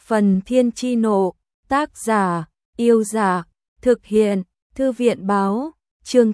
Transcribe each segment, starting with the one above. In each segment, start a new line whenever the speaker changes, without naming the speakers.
Phần Thiên Chi Nộ, tác giả, Yêu Giả, thực hiện, Thư viện Báo, chương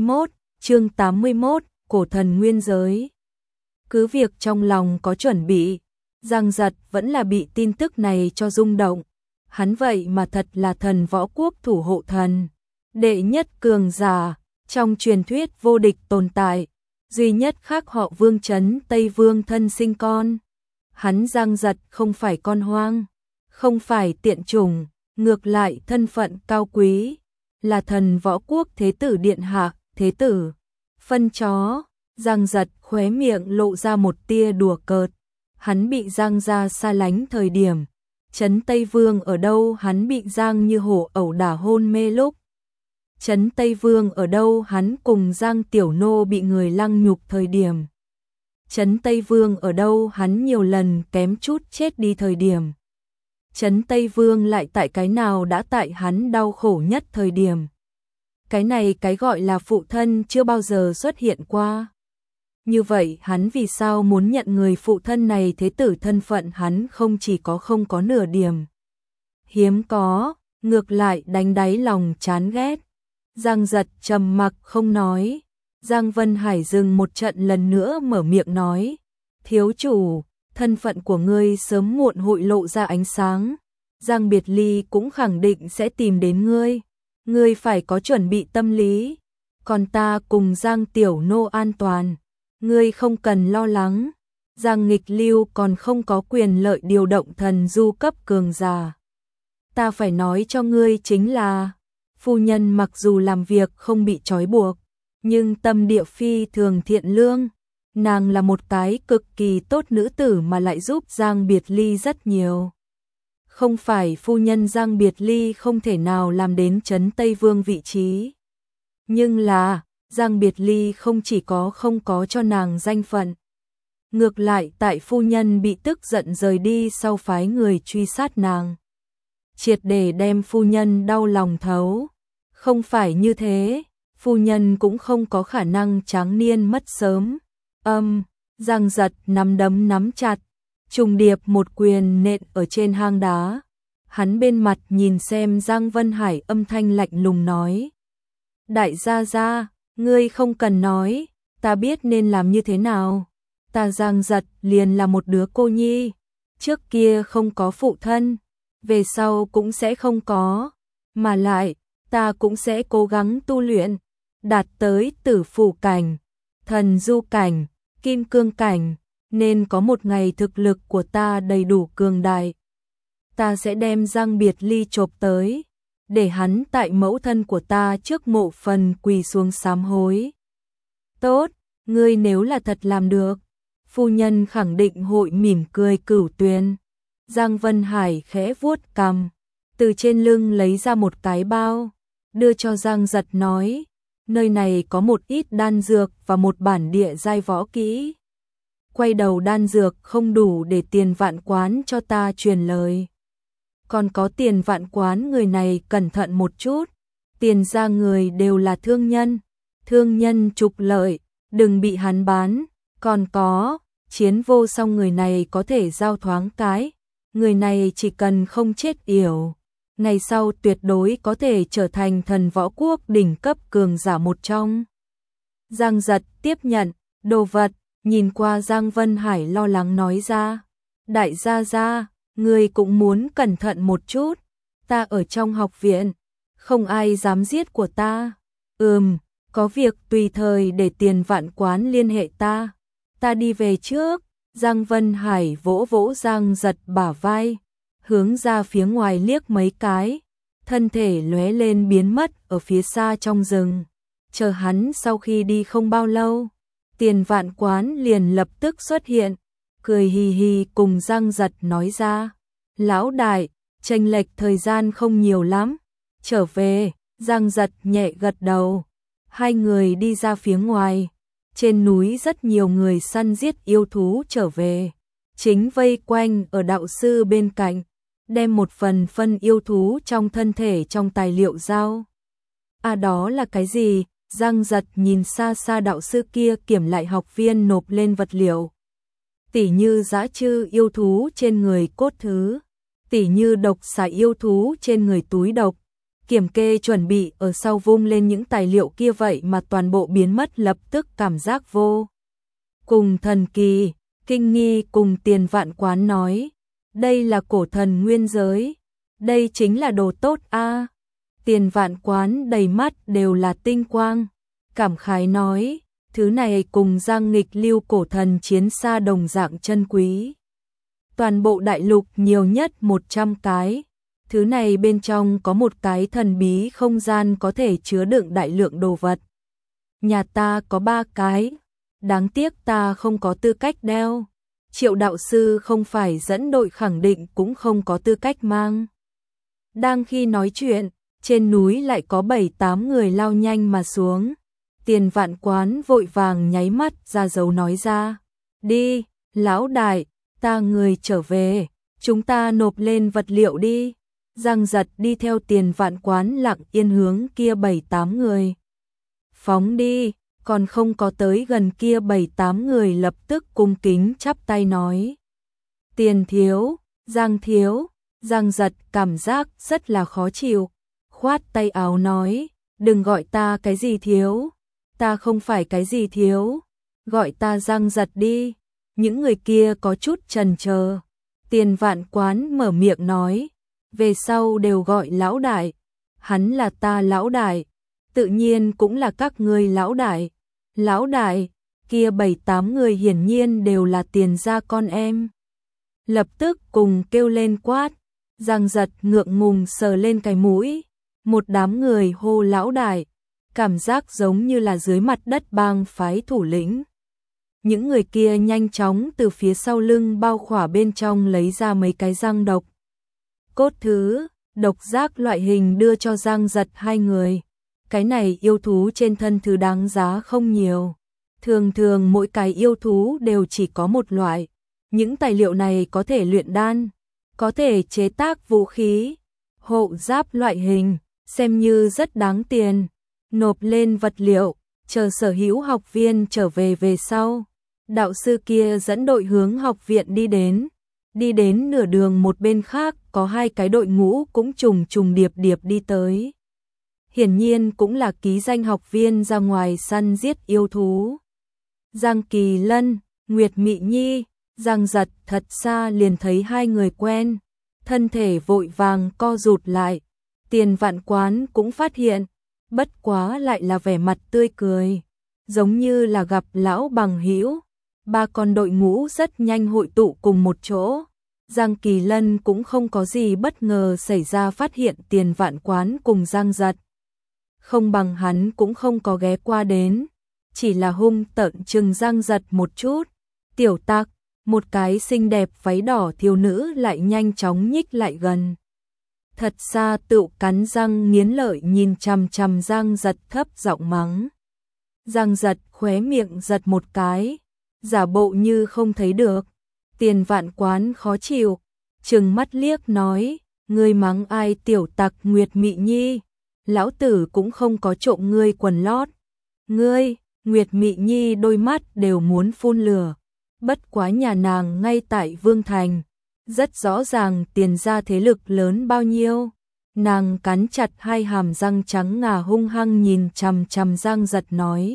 81, Cổ Thần Nguyên Giới. Cứ việc trong lòng có chuẩn bị, Giang Giật vẫn là bị tin tức này cho rung động. Hắn vậy mà thật là thần võ quốc thủ hộ thần, đệ nhất cường giả, trong truyền thuyết vô địch tồn tại, duy nhất khác họ Vương Chấn Tây Vương thân sinh con. Hắn Giang Giật không phải con hoang, không phải tiện chủng, ngược lại thân phận cao quý, là thần võ quốc thế tử điện hạ, thế tử phân chó. Giang Giật khóe miệng lộ ra một tia đùa cợt. Hắn bị Giang gia xa lánh thời điểm Trấn Tây Vương ở đâu, hắn bị Giang Như Hổ ẩu đả hôn mê lúc Trấn Tây Vương ở đâu, hắn cùng Giang Tiểu Nô bị người lăng nhục thời điểm Trấn Tây Vương ở đâu, hắn nhiều lần kém chút chết đi thời điểm Trấn Tây Vương lại tại cái nào đã tại hắn đau khổ nhất thời điểm. Cái này cái gọi là phụ thân chưa bao giờ xuất hiện qua. Như vậy hắn vì sao muốn nhận người phụ thân này, thế tử thân phận hắn không chỉ có không có nửa điểm hiếm có, ngược lại đánh đáy lòng chán ghét. Giang Giật trầm mặc không nói. Giang Vân Hải dừng một trận lần nữa mở miệng nói, thiếu chủ, thân phận của ngươi sớm muộn hội lộ ra ánh sáng. Giang Biệt Ly cũng khẳng định sẽ tìm đến ngươi. Ngươi phải có chuẩn bị tâm lý. Còn ta cùng Giang Tiểu Nô an toàn, ngươi không cần lo lắng. Giang Nghịch Lưu còn không có quyền lợi điều động thần du cấp cường giả. Ta phải nói cho ngươi chính là, phu nhân mặc dù làm việc không bị trói buộc, nhưng tâm địa phi thường thiện lương. Nàng là một cái cực kỳ tốt nữ tử mà lại giúp Giang Biệt Ly rất nhiều. Không phải phu nhân Giang Biệt Ly không thể nào làm đến Trấn Tây Vương vị trí. Nhưng là, Giang Biệt Ly không chỉ có không có cho nàng danh phận. Ngược lại tại phu nhân bị tức giận rời đi sau phái người truy sát nàng, triệt để đem phu nhân đau lòng thấu. Không phải như thế, phu nhân cũng không có khả năng tráng niên mất sớm. Giang Giật nắm đấm nắm chặt, trùng điệp một quyền nện ở trên hang đá. Hắn bên mặt nhìn xem Giang Vân Hải, âm thanh lạnh lùng nói, đại gia gia, ngươi không cần nói, ta biết nên làm như thế nào. Ta Giang Giật liền là một đứa cô nhi, trước kia không có phụ thân, về sau cũng sẽ không có, mà lại ta cũng sẽ cố gắng tu luyện, đạt tới tử phủ cảnh, thần du cảnh, kim cương cảnh, nên có một ngày thực lực của ta đầy đủ cường đại. Ta sẽ đem Giang Biệt Ly chộp tới, để hắn tại mẫu thân của ta trước mộ phần quỳ xuống sám hối. Tốt, ngươi nếu là thật làm được, phu nhân khẳng định hội mỉm cười cửu tuyền. Giang Vân Hải khẽ vuốt cằm, từ trên lưng lấy ra một cái bao, đưa cho Giang Giật nói, nơi này có một ít đan dược và một bản địa giai võ kỹ. Quay đầu đan dược không đủ để Tiền Vạn Quán cho ta truyền lời. Còn có Tiền Vạn Quán người này cẩn thận một chút, Tiền gia người đều là thương nhân trục lợi, đừng bị hắn bán. Còn có, Chiến Vô Song người này có thể giao thoáng cái, người này chỉ cần không chết yểu, ngày sau tuyệt đối có thể trở thành thần võ quốc đỉnh cấp cường giả một trong. Giang Giật tiếp nhận đồ vật, nhìn qua Giang Vân Hải lo lắng nói ra, đại gia gia, ngươi cũng muốn cẩn thận một chút, ta ở trong học viện, không ai dám giết của ta. Có việc tùy thời để Tiền Vạn Quán liên hệ ta đi về trước. Giang Vân Hải vỗ vỗ Giang Giật bả vai, hướng ra phía ngoài liếc mấy cái, thân thể lóe lên biến mất ở phía xa trong rừng. Chờ hắn sau khi đi không bao lâu, Tiền Vạn Quán liền lập tức xuất hiện, cười hì hì cùng Giang Giật nói ra, lão đại, chênh lệch thời gian không nhiều lắm, trở về. Giang Giật nhẹ gật đầu. Hai người đi ra phía ngoài, trên núi rất nhiều người săn giết yêu thú trở về, chính vây quanh ở đạo sư bên cạnh, đem một phần phân yêu thú trong thân thể trong tài liệu giao. Đó là cái gì? Giang Giật nhìn xa xa đạo sư kia kiểm lại học viên nộp lên vật liệu, tỉ như dã trư yêu thú trên người cốt thứ, tỉ như độc xà yêu thú trên người túi độc. Kiểm kê chuẩn bị ở sau vung lên những tài liệu kia vậy mà toàn bộ biến mất, lập tức cảm giác vô cùng thần kỳ. Kinh Nghi cùng Tiền Vạn Quán nói, đây là cổ thần nguyên giới, đây chính là đồ tốt a. Tiền Vạn Quán đầy mắt đều là tinh quang, cảm khái nói, thứ này cùng Giang Nghịch Lưu cổ thần chiến xa đồng dạng chân quý. Toàn bộ đại lục nhiều nhất 100 cái, thứ này bên trong có một cái thần bí không gian có thể chứa đựng đại lượng đồ vật. Nhà ta có 3 cái, đáng tiếc ta không có tư cách đeo. Triệu đạo sư không phải dẫn đội khẳng định cũng không có tư cách mang. Đang khi nói chuyện, trên núi lại có 7-8 người lao nhanh mà xuống. Tiền Vạn Quán vội vàng nháy mắt ra dấu nói ra, đi, lão đại, ta người trở về, chúng ta nộp lên vật liệu đi. Giang Giật đi theo Tiền Vạn Quán lặng yên hướng kia 7-8 người. Phóng đi, còn không có tới gần kia 7-8 người lập tức cung kính chắp tay nói. Tiền thiếu, Giang Giật cảm giác rất là khó chịu, khoát tay áo nói, đừng gọi ta cái gì thiếu, ta không phải cái gì thiếu, gọi ta Giang Giật đi. Những người kia có chút chần chờ. Tiền Vạn Quán mở miệng nói, về sau đều gọi lão đại, hắn là ta lão đại, tự nhiên cũng là các ngươi lão đại. Lão đại, kia 7-8 người hiển nhiên đều là Tiền gia con em. Lập tức cùng kêu lên quát, Giang Giật ngượng ngùng sờ lên cái mũi, một đám người hô lão đại, cảm giác giống như là dưới mặt đất bang phái thủ lĩnh. Những người kia nhanh chóng từ phía sau lưng bao khỏa bên trong lấy ra mấy cái răng độc. Cốt thứ, độc giác loại hình đưa cho Giang Giật 2 người. Cái này yêu thú trên thân thứ đáng giá không nhiều. Thường thường mỗi cái yêu thú đều chỉ có một loại. Những tài liệu này có thể luyện đan, có thể chế tác vũ khí, hộ giáp loại hình, xem như rất đáng tiền. Nộp lên vật liệu, chờ sở hữu học viên trở về sau. Đạo sư kia dẫn đội hướng học viện đi đến. Đi đến nửa đường một bên khác có 2 cái đội ngũ cũng trùng điệp đi tới. Hiển nhiên cũng là ký danh học viên ra ngoài săn giết yêu thú. Giang Kỳ Lân, Nguyệt Mị Nhi, Giang Giật thật xa liền thấy 2 người quen, thân thể vội vàng co rụt lại. Tiền Vạn Quán cũng phát hiện, bất quá lại là vẻ mặt tươi cười, giống như là gặp lão bằng hữu. 3 con đội ngũ rất nhanh hội tụ cùng một chỗ. Giang Kỳ Lân cũng không có gì bất ngờ xảy ra, phát hiện Tiền Vạn Quán cùng Giang Giật. Không bằng hắn cũng không có ghé qua đến, chỉ là hung tợn chừng Giang Giật một chút. Tiểu Tặc, một cái xinh đẹp váy đỏ thiếu nữ lại nhanh chóng nhích lại gần. Thật xa tự cắn răng nghiến lợi nhìn chằm chằm Giang Giật thấp giọng mắng. Giang Giật khóe miệng giật một cái, giả bộ như không thấy được. Tiền Vạn Quán khó chịu, trừng mắt liếc nói, ngươi mắng ai tiểu tặc Nguyệt Mị Nhi, lão tử cũng không có trộm ngươi quần lót. Ngươi, Nguyệt Mị Nhi đôi mắt đều muốn phun lửa, bất quá nhà nàng ngay tại Vương Thành, rất rõ ràng Tiền gia thế lực lớn bao nhiêu. Nàng cắn chặt 2 hàm răng trắng ngà hung hăng nhìn chằm chằm Giang Giật nói.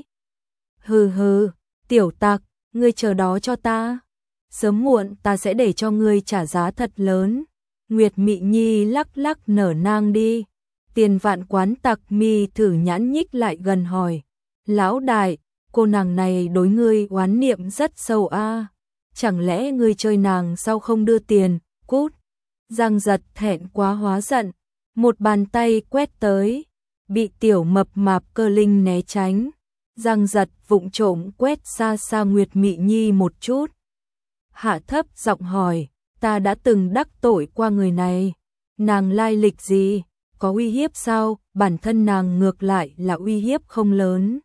Hừ hừ, tiểu tặc, ngươi chờ đó cho ta. Sớm muộn ta sẽ để cho ngươi trả giá thật lớn. Nguyệt Mị Nhi lắc lắc nở nang đi. Tiền Vạn Quán tặc mi thử nhãn nhích lại gần hỏi. Lão đại, cô nàng này đối ngươi oán niệm rất sâu a. Chẳng lẽ ngươi chơi nàng sao không đưa tiền, cút. Giang Giật thẹn quá hóa giận, một bàn tay quét tới, bị tiểu mập mạp Cơ Linh né tránh. Giang Giật vụng trộm quét xa xa Nguyệt Mị Nhi một chút. Hạ thấp giọng hỏi, ta đã từng đắc tội qua người này, nàng lai lịch gì, có uy hiếp sao? Bản thân nàng ngược lại là uy hiếp không lớn.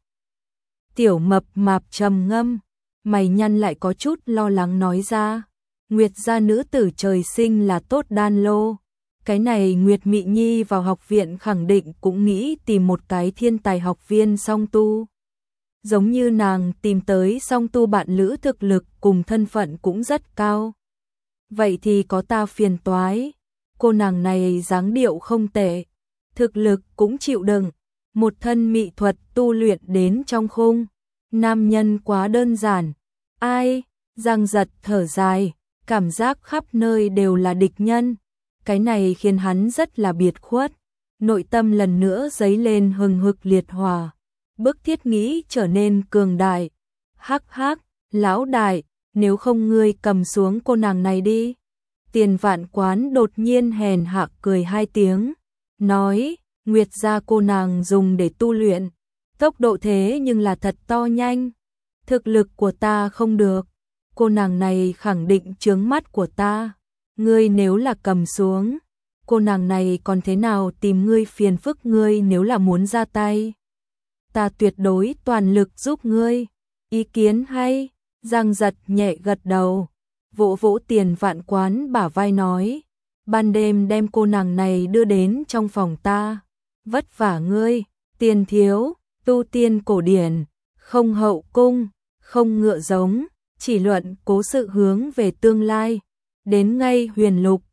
Tiểu mập mạp trầm ngâm, mày nhăn lại có chút lo lắng nói ra, Nguyệt gia nữ tử trời sinh là tốt đan lô. Cái này Nguyệt Mị Nhi vào học viện khẳng định cũng nghĩ tìm một cái thiên tài học viên song tu. Giống như nàng tìm tới song tu bạn lữ thực lực cùng thân phận cũng rất cao. Vậy thì có ta phiền toái. cô nàng này dáng điệu không tệ, thực lực cũng chịu đựng, một thân mỹ thuật tu luyện đến trong khung. Nam nhân quá đơn giản. Ai? Giang Giật thở dài, cảm giác khắp nơi đều là địch nhân. Cái này khiến hắn rất là biệt khuất. Nội tâm lần nữa dấy lên hừng hực liệt hỏa. Bức thiết nghĩ trở nên cường đại. Hắc hắc, lão đại, nếu không ngươi cầm xuống cô nàng này đi. Tiền Vạn Quán đột nhiên hèn hạ cười 2 tiếng. Nói, Nguyệt gia cô nàng dùng để tu luyện. Tốc độ thế nhưng là thật to nhanh. Thực lực của ta không được. Cô nàng này khẳng định chướng mắt của ta. Ngươi nếu là cầm xuống, cô nàng này còn thế nào tìm ngươi phiền phức, ngươi nếu là muốn ra tay. Ta tuyệt đối toàn lực giúp ngươi. Ý kiến hay? Giang Giật nhẹ gật đầu, vỗ vỗ Tiền Vạn Quán bả vai nói. Ban đêm đem cô nàng này đưa đến trong phòng ta. Vất vả ngươi, Tiền thiếu, tu tiên cổ điển, không hậu cung, không ngựa giống, chỉ luận cố sự hướng về tương lai. Đến ngay Huyền Lục,